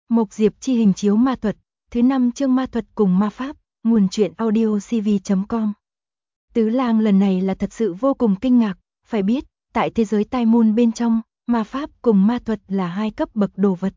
Mộc Diệp chi hình chiếu ma thuật, thứ 5 chương ma thuật cùng ma pháp, nguồn truyện audio cv.com. Tứ Lang lần này là thật sự vô cùng kinh ngạc, phải biết, tại thế giới Tai Môn bên trong, ma pháp cùng ma thuật là hai cấp bậc đồ vật.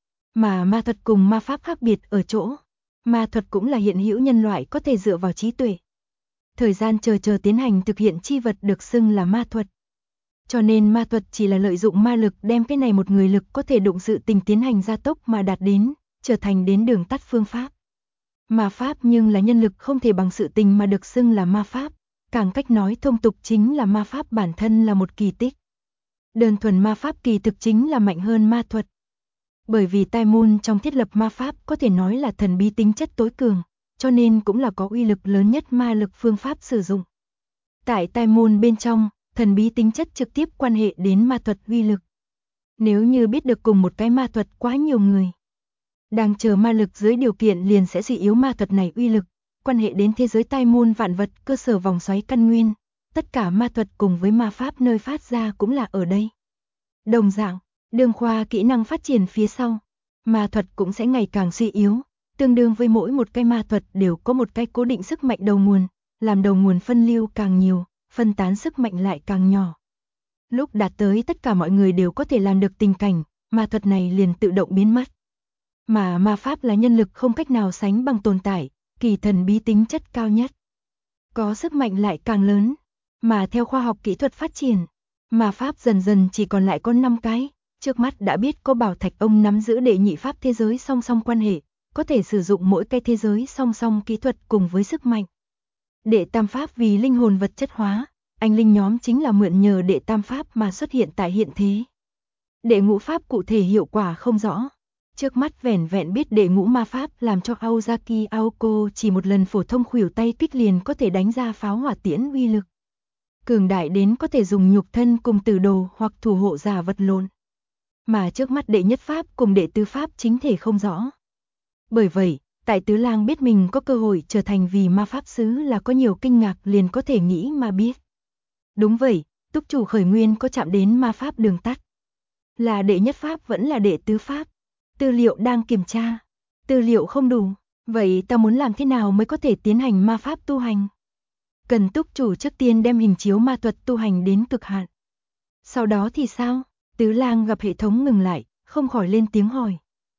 Mà ma thuật cùng ma pháp khác biệt ở chỗ, ma thuật cũng là hiện hữu nhân loại có thể dựa vào trí tuệ. Thời gian chờ tiến hành thực hiện chi vật được xưng là ma thuật. Cho nên ma thuật chỉ là lợi dụng ma lực đem cái này một người lực có thể đụng sự tình tiến hành gia tốc mà đạt đến, trở thành đến đường tắt phương pháp. Ma pháp nhưng là nhân lực không thể bằng sự tình mà được xưng là ma pháp, càng cách nói thông tục chính là ma pháp bản thân là một kỳ tích. Đơn thuần ma pháp kỳ thực chính là mạnh hơn ma thuật. Bởi vì Tai Môn trong thiết lập ma pháp có thể nói là thần bí tính chất tối cường, cho nên cũng là có uy lực lớn nhất ma lực phương pháp sử dụng. Tại Tai Môn bên trong, thần bí tính chất trực tiếp quan hệ đến ma thuật uy lực. Nếu như biết được cùng một cái ma thuật quá nhiều người, đang chờ ma lực dưới điều kiện liền sẽ suy yếu ma thuật này uy lực, quan hệ đến thế giới Tai Môn vạn vật cơ sở vòng xoáy căn nguyên, tất cả ma thuật cùng với ma pháp nơi phát ra cũng là ở đây. Đồng dạng, đường khoa kỹ năng phát triển phía sau, ma thuật cũng sẽ ngày càng suy yếu, tương đương với mỗi một cái ma thuật đều có một cái cố định sức mạnh đầu nguồn, làm đầu nguồn phân lưu càng nhiều, phân tán sức mạnh lại càng nhỏ. Lúc đạt tới tất cả mọi người đều có thể làm được tình cảnh, ma thuật này liền tự động biến mất. Mà ma pháp là nhân lực không cách nào sánh bằng tồn tại, kỳ thần bí tính chất cao nhất. Có sức mạnh lại càng lớn, mà theo khoa học kỹ thuật phát triển, ma pháp dần dần chỉ còn lại có 5 cái, trước mắt đã biết có Bảo Thạch Ông nắm giữ đệ nhị pháp thế giới song song quan hệ, có thể sử dụng mỗi cái thế giới song song kỹ thuật cùng với sức mạnh. Đệ tam pháp vì linh hồn vật chất hóa, anh linh nhóm chính là mượn nhờ đệ tam pháp mà xuất hiện tại hiện thế. Đệ ngũ pháp cụ thể hiệu quả không rõ. Trước mắt vẻn vẹn biết đệ ngũ ma pháp làm cho Aozaki Aoko chỉ một lần phổ thông khuỷu tay kích liền có thể đánh ra pháo hỏa tiễn uy lực. Cường đại đến có thể dùng nhục thân cùng tử đồ hoặc thủ hộ giả vật lộn. Mà trước mắt đệ nhất pháp cùng đệ tứ pháp chính thể không rõ. Bởi vậy, tại Tứ Lang biết mình có cơ hội trở thành vì ma pháp sứ là có nhiều kinh ngạc liền có thể nghĩ mà biết. Đúng vậy, túc chủ khởi nguyên có chạm đến ma pháp đường tắt. Là đệ nhất pháp vẫn là đệ tứ pháp. Tư liệu đang kiểm tra. Tư liệu không đủ. Vậy ta muốn làm thế nào mới có thể tiến hành ma pháp tu hành? Cần túc chủ trước tiên đem hình chiếu ma thuật tu hành đến cực hạn. Sau đó thì sao? Tứ Lang gặp hệ thống ngừng lại, không khỏi lên tiếng hỏi.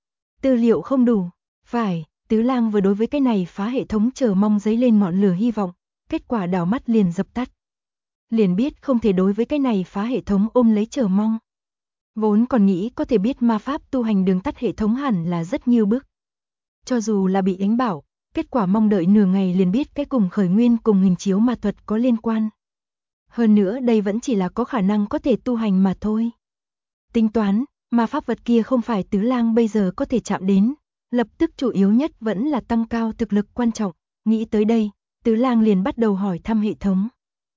Tư liệu không đủ. Phải, Tứ Lang vừa đối với cái này phá hệ thống chờ mong dấy lên ngọn lửa hy vọng, kết quả đảo mắt liền dập tắt. Liền biết không thể đối với cái này phá hệ thống ôm lấy chờ mong. Vốn còn nghĩ có thể biết ma pháp tu hành đường tắt hệ thống hẳn là rất nhiều bước. Cho dù là bị đánh bảo, kết quả mong đợi nửa ngày liền biết cái cùng khởi nguyên cùng hình chiếu ma thuật có liên quan. Hơn nữa đây vẫn chỉ là có khả năng có thể tu hành mà thôi. Tính toán, ma pháp vật kia không phải Tứ Lang bây giờ có thể chạm đến, lập tức chủ yếu nhất vẫn là tăng cao thực lực quan trọng. Nghĩ tới đây, Tứ Lang liền bắt đầu hỏi thăm hệ thống.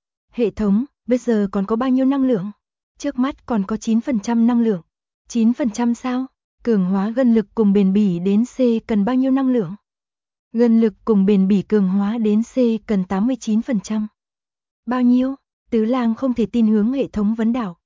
Hệ thống, bây giờ còn có bao nhiêu năng lượng? Trước mắt còn có 9% năng lượng. 9% sao? Cường hóa gân lực cùng bền bỉ đến C cần bao nhiêu năng lượng? Gân lực cùng bền bỉ cường hóa đến C cần 89%. Bao nhiêu? Tứ Lang không thể tin hướng hệ thống vấn đạo.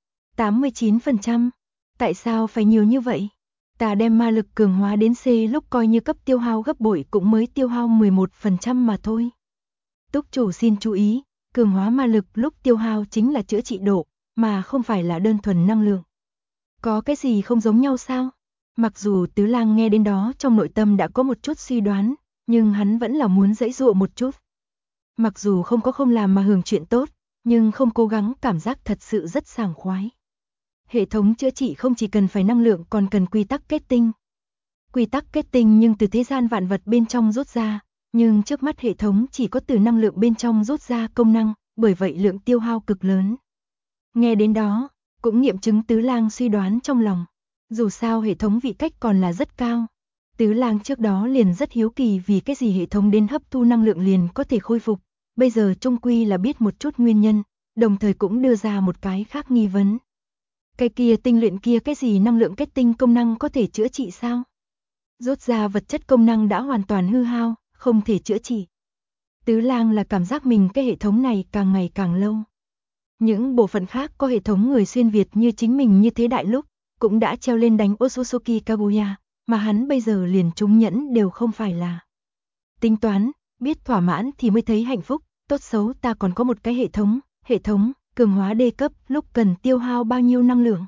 89%. Tại sao phải nhiều như vậy? Ta đem ma lực cường hóa đến C lúc coi như cấp tiêu hao gấp bội cũng mới tiêu hao 11% mà thôi. Túc chủ xin chú ý, cường hóa ma lực lúc tiêu hao chính là chữa trị độ, mà không phải là đơn thuần năng lượng. Có cái gì không giống nhau sao? Mặc dù Tứ Lang nghe đến đó trong nội tâm đã có một chút suy đoán, nhưng hắn vẫn là muốn giãy giụa một chút. Mặc dù không có không làm mà hưởng chuyện tốt, nhưng không cố gắng cảm giác thật sự rất sảng khoái. Hệ thống chữa trị không chỉ cần phải năng lượng còn cần quy tắc kết tinh. Quy tắc kết tinh nhưng từ thế gian vạn vật bên trong rút ra, nhưng trước mắt hệ thống chỉ có từ năng lượng bên trong rút ra công năng, bởi vậy lượng tiêu hao cực lớn. Nghe đến đó, cũng nghiệm chứng Tứ Lang suy đoán trong lòng. Dù sao hệ thống vị cách còn là rất cao. Tứ Lang trước đó liền rất hiếu kỳ vì cái gì hệ thống đến hấp thu năng lượng liền có thể khôi phục. Bây giờ chung quy là biết một chút nguyên nhân, đồng thời cũng đưa ra một cái khác nghi vấn. Cái kia tinh luyện kia cái gì năng lượng kết tinh công năng có thể chữa trị sao? Rút ra vật chất công năng đã hoàn toàn hư hao, không thể chữa trị. Tứ Lang là cảm giác mình cái hệ thống này càng ngày càng lâu. Những bộ phận khác có hệ thống người xuyên Việt như chính mình như thế đại lúc, cũng đã treo lên đánh Otsutsuki Kaguya, mà hắn bây giờ liền trúng nhẫn đều không phải là. Tính toán, biết thỏa mãn thì mới thấy hạnh phúc, tốt xấu ta còn có một cái hệ thống, cường hóa D cấp, lúc cần tiêu hao bao nhiêu năng lượng?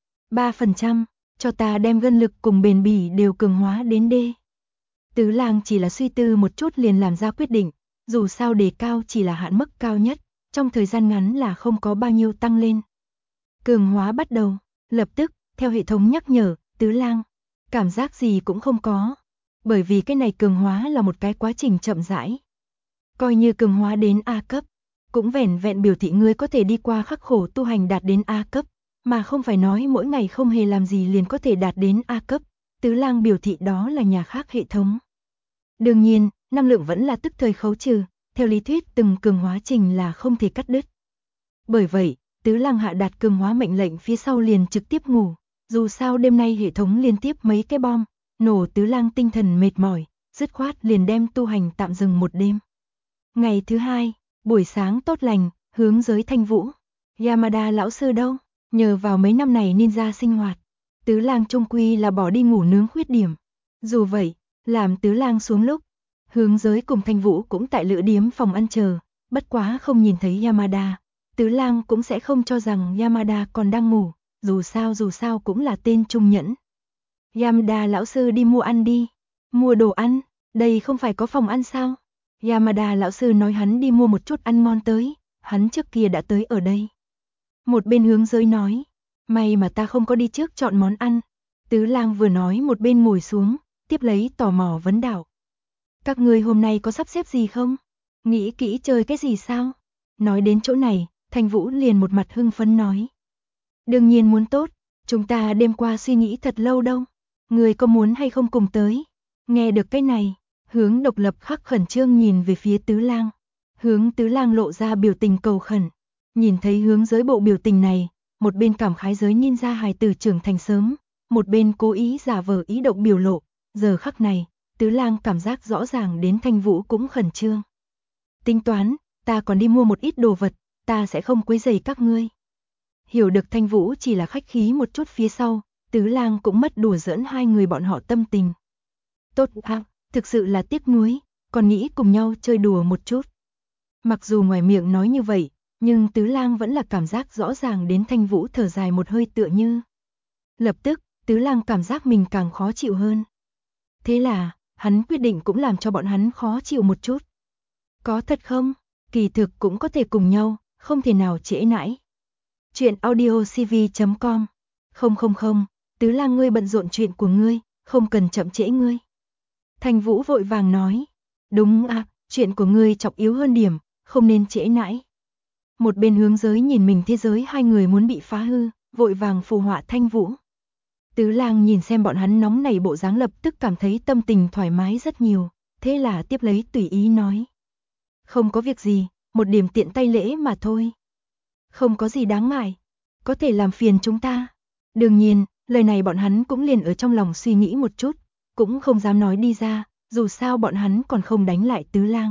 3%, cho ta đem gân lực cùng bền bỉ đều cường hóa đến D. Tứ Lang chỉ là suy tư một chút liền làm ra quyết định, dù sao đề cao chỉ là hạn mức cao nhất, trong thời gian ngắn là không có bao nhiêu tăng lên. Cường hóa bắt đầu, lập tức, theo hệ thống nhắc nhở, Tứ Lang, cảm giác gì cũng không có, bởi vì cái này cường hóa là một cái quá trình chậm rãi. Coi như cường hóa đến A cấp, cũng vẻn vẹn biểu thị ngươi có thể đi qua khắc khổ tu hành đạt đến A cấp, mà không phải nói mỗi ngày không hề làm gì liền có thể đạt đến A cấp. Tứ Lang biểu thị đó là nhà khác hệ thống. Đương nhiên, năng lượng vẫn là tức thời khấu trừ, theo lý thuyết từng cường hóa trình là không thể cắt đứt. Bởi vậy, Tứ Lang hạ đạt cường hóa mệnh lệnh phía sau liền trực tiếp ngủ, dù sao đêm nay hệ thống liên tiếp mấy cái bom, nổ Tứ Lang tinh thần mệt mỏi, dứt khoát liền đem tu hành tạm dừng một đêm. Ngày thứ hai, buổi sáng tốt lành, hướng giới Thanh Vũ. Yamada lão sư đâu? Nhờ vào mấy năm này ninja sinh hoạt, Tứ Lang trung quy là bỏ đi ngủ nướng khuyết điểm. Dù vậy, làm Tứ Lang xuống lúc, hướng giới cùng Thanh Vũ cũng tại lữ điếm phòng ăn chờ, bất quá không nhìn thấy Yamada. Tứ Lang cũng sẽ không cho rằng Yamada còn đang ngủ, dù sao cũng là tên trung nhẫn. Yamada lão sư đi mua ăn đi. Mua đồ ăn, đây không phải có phòng ăn sao? Yamada lão sư nói hắn đi mua một chút ăn ngon tới, hắn trước kia đã tới ở đây. Một bên hướng giới nói, may mà ta không có đi trước chọn món ăn. Tứ Lang vừa nói một bên ngồi xuống, tiếp lấy tò mò vấn đạo. Các ngươi hôm nay có sắp xếp gì không? Nghĩ kỹ chơi cái gì sao? Nói đến chỗ này, Thanh Vũ liền một mặt hưng phấn nói. Đương nhiên muốn tốt, chúng ta đêm qua suy nghĩ thật lâu đâu. Người có muốn hay không cùng tới? Nghe được cái này, Hướng Độc Lập khắc khẩn trương nhìn về phía Tứ Lang. Hướng Tứ Lang lộ ra biểu tình cầu khẩn. Nhìn thấy hướng giới bộ biểu tình này, một bên cảm khái giới ninja hài tử trưởng thành sớm, một bên cố ý giả vờ ý động biểu lộ. Giờ khắc này, Tứ Lang cảm giác rõ ràng đến Thanh Vũ cũng khẩn trương. Tính toán, ta còn đi mua một ít đồ vật, ta sẽ không quấy rầy các ngươi. Hiểu được Thanh Vũ chỉ là khách khí một chút phía sau, Tứ Lang cũng mất đùa giỡn hai người bọn họ tâm tình. Tốt à, thực sự là tiếc nuối, còn nghĩ cùng nhau chơi đùa một chút. Mặc dù ngoài miệng nói như vậy, nhưng Tứ Lang vẫn là cảm giác rõ ràng đến Thanh Vũ thở dài một hơi tựa như. Lập tức, Tứ Lang cảm giác mình càng khó chịu hơn. Thế là, hắn quyết định cũng làm cho bọn hắn khó chịu một chút. Có thật không? Kỳ thực cũng có thể cùng nhau, không thể nào trễ nãi. Chuyện audiocv.com. Không, Tứ Lang ngươi bận rộn chuyện của ngươi, không cần chậm trễ ngươi. Thanh Vũ vội vàng nói. Đúng à, chuyện của ngươi trọng yếu hơn điểm, không nên trễ nãi. Một bên hướng giới nhìn mình thế giới hai người muốn bị phá hư, vội vàng phù họa Thanh Vũ. Tứ Lang nhìn xem bọn hắn nóng nảy bộ dáng lập tức cảm thấy tâm tình thoải mái rất nhiều, thế là tiếp lấy tùy ý nói. Không có việc gì, một điểm tiện tay lễ mà thôi. Không có gì đáng ngại, có thể làm phiền chúng ta. Đương nhiên, lời này bọn hắn cũng liền ở trong lòng suy nghĩ một chút, cũng không dám nói đi ra, dù sao bọn hắn còn không đánh lại Tứ Lang.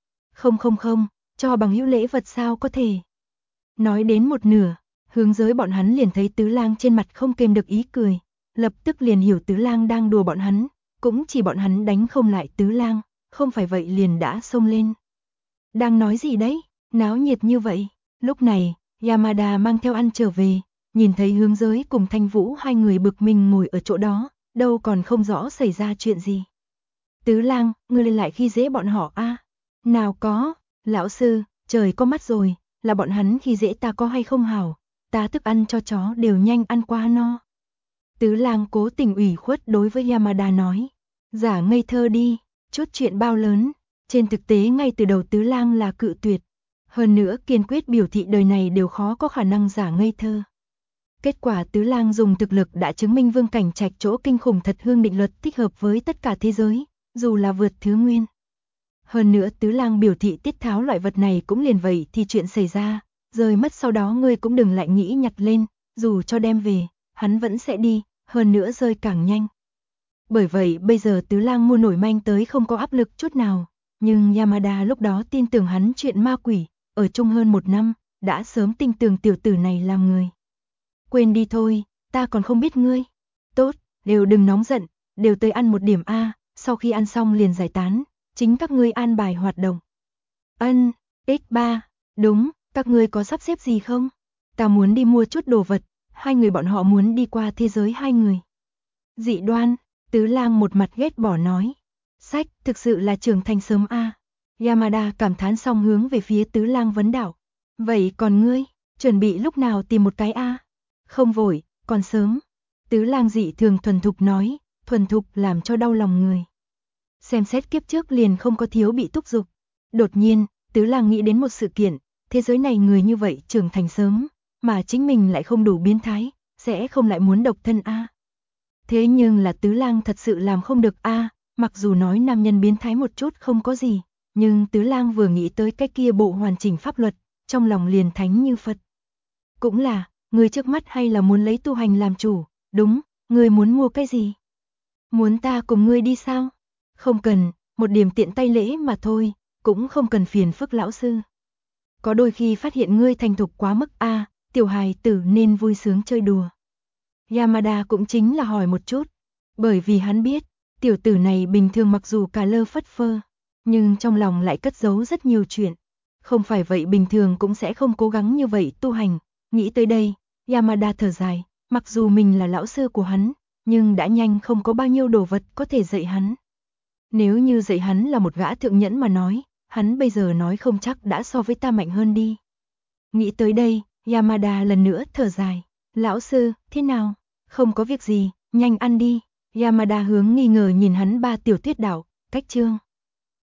Không, cho bằng hữu lễ vật sao có thể. Nói đến một nửa, hướng giới bọn hắn liền thấy Tứ Lang trên mặt không kềm được ý cười, lập tức liền hiểu Tứ Lang đang đùa bọn hắn, cũng chỉ bọn hắn đánh không lại Tứ Lang, không phải vậy liền đã xông lên. Đang nói gì đấy, náo nhiệt như vậy. Lúc này, Yamada mang theo ăn trở về, nhìn thấy hướng giới cùng Thanh Vũ hai người bực mình ngồi ở chỗ đó, đâu còn không rõ xảy ra chuyện gì. Tứ Lang, ngươi lại khi dễ bọn họ a? Nào có, lão sư, trời có mắt rồi, là bọn hắn khi dễ ta có hay không hảo, ta thức ăn cho chó đều nhanh ăn qua no. Tứ Lang cố tình ủy khuất đối với Yamada nói, giả ngây thơ đi, chút chuyện bao lớn, trên thực tế ngay từ đầu Tứ Lang là cự tuyệt, hơn nữa kiên quyết biểu thị đời này đều khó có khả năng giả ngây thơ. Kết quả Tứ Lang dùng thực lực đã chứng minh Vương Cảnh Trạch chỗ kinh khủng thật hương định luật thích hợp với tất cả thế giới, dù là vượt thứ nguyên. Hơn nữa Tứ Lang biểu thị tiết tháo loại vật này cũng liền vậy thì chuyện xảy ra, rời mất sau đó ngươi cũng đừng lại nghĩ nhặt lên, dù cho đem về, hắn vẫn sẽ đi, hơn nữa rơi càng nhanh. Bởi vậy bây giờ Tứ Lang mua nổi manh tới không có áp lực chút nào, nhưng Yamada lúc đó tin tưởng hắn chuyện ma quỷ, ở chung hơn 1 năm, đã sớm tin tưởng tiểu tử này làm người. Quên đi thôi, ta còn không biết ngươi. Tốt, đều đừng nóng giận, đều tới ăn một điểm a, sau khi ăn xong liền giải tán, chính các ngươi an bài hoạt động. Ân, X3, đúng, các ngươi có sắp xếp gì không? Ta muốn đi mua chút đồ vật, hai người bọn họ muốn đi qua thế giới hai người. Dị đoan, Tứ Lang một mặt ghét bỏ nói. Sách, thực sự là trưởng thành sớm a. Yamada cảm thán xong hướng về phía Tứ Lang vấn đạo. Vậy còn ngươi, chuẩn bị lúc nào tìm một cái a? Không vội, còn sớm. Tứ Lang dị thường thuần thục nói, thuần thục làm cho đau lòng người. Xem xét kiếp trước liền không có thiếu bị thúc giục. Đột nhiên, Tứ Lang nghĩ đến một sự kiện, thế giới này người như vậy trưởng thành sớm, mà chính mình lại không đủ biến thái, sẽ không lại muốn độc thân a. Thế nhưng là Tứ Lang thật sự làm không được a, mặc dù nói nam nhân biến thái một chút không có gì, nhưng Tứ Lang vừa nghĩ tới cái kia bộ hoàn chỉnh pháp luật, trong lòng liền thánh như Phật. Cũng là, người trước mắt hay là muốn lấy tu hành làm chủ, đúng, người muốn mua cái gì? Muốn ta cùng ngươi đi sao? Không cần, một điểm tiện tay lễ mà thôi, cũng không cần phiền phức lão sư. Có đôi khi phát hiện ngươi thành thục quá mức a, tiểu hài tử nên vui sướng chơi đùa. Yamada cũng chính là hỏi một chút, bởi vì hắn biết, tiểu tử này bình thường mặc dù cà lơ phất phơ, nhưng trong lòng lại cất giấu rất nhiều chuyện. Không phải vậy bình thường cũng sẽ không cố gắng như vậy tu hành. Nghĩ tới đây, Yamada thở dài, mặc dù mình là lão sư của hắn, nhưng đã nhanh không có bao nhiêu đồ vật có thể dạy hắn. Nếu như dạy hắn là một gã thượng nhẫn mà nói, hắn bây giờ nói không chắc đã so với ta mạnh hơn đi. Nghĩ tới đây, Yamada lần nữa thở dài, lão sư, thế nào? Không có việc gì, nhanh ăn đi. Yamada hướng nghi ngờ nhìn hắn ba tiểu tuyết đảo, cách chương.